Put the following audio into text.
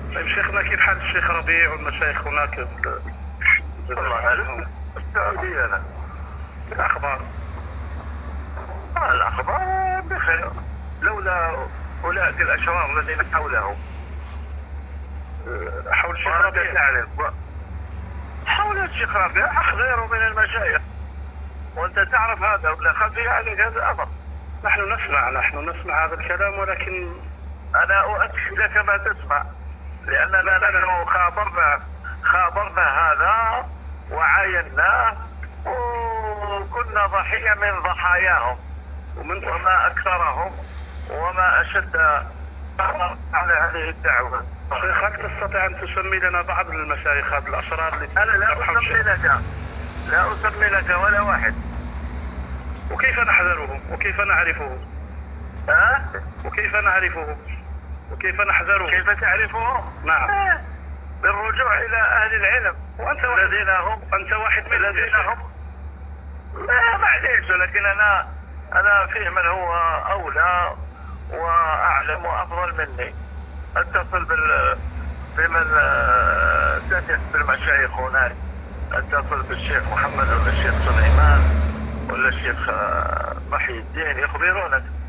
طيب شيخنا، كيف حال الشيخ ربيع والمشايخ هناك؟ والله أعلم. السعودية أنا. الأخبار. الأخبار بخير، لولا أولئك الأشرار الذين حوله. حول الشيخ ربيع تعرف حول الشيخ ربيع أخ غيره من المشايخ، وأنت تعرف هذا ولا خفي عليك هذا الأمر. نحن نسمع هذا الكلام، ولكن أنا أؤكد لك ما تسمع، لأننا نحن خابرنا هذا وعايناه وكنا ضحية من ضحاياهم، وما أكثرهم وما أشد على هذه الدعوة. شيخ، هل تستطيع أن تسمي لنا بعض المشايخ هذه الأشرار اللي أنا لا أسمي لك ولا واحد. وكيف نحذرهم وكيف نعرفهم؟ وكيف نعرفهم وكيف نحذرهم؟ كيف تعرفهم؟ نعم. بالرجوع إلى أهل العلم، وأنت أنت واحد من الذين هم. لا معليش، ولكن أنا فيه من هو أولى وأعلم وأفضل مني. اتصل بمن تثق بالمشايخ هناك، اتصل بالشيخ محمد ولا الشيخ سليمان ولا الشيخ محي الدين، يخبرونك.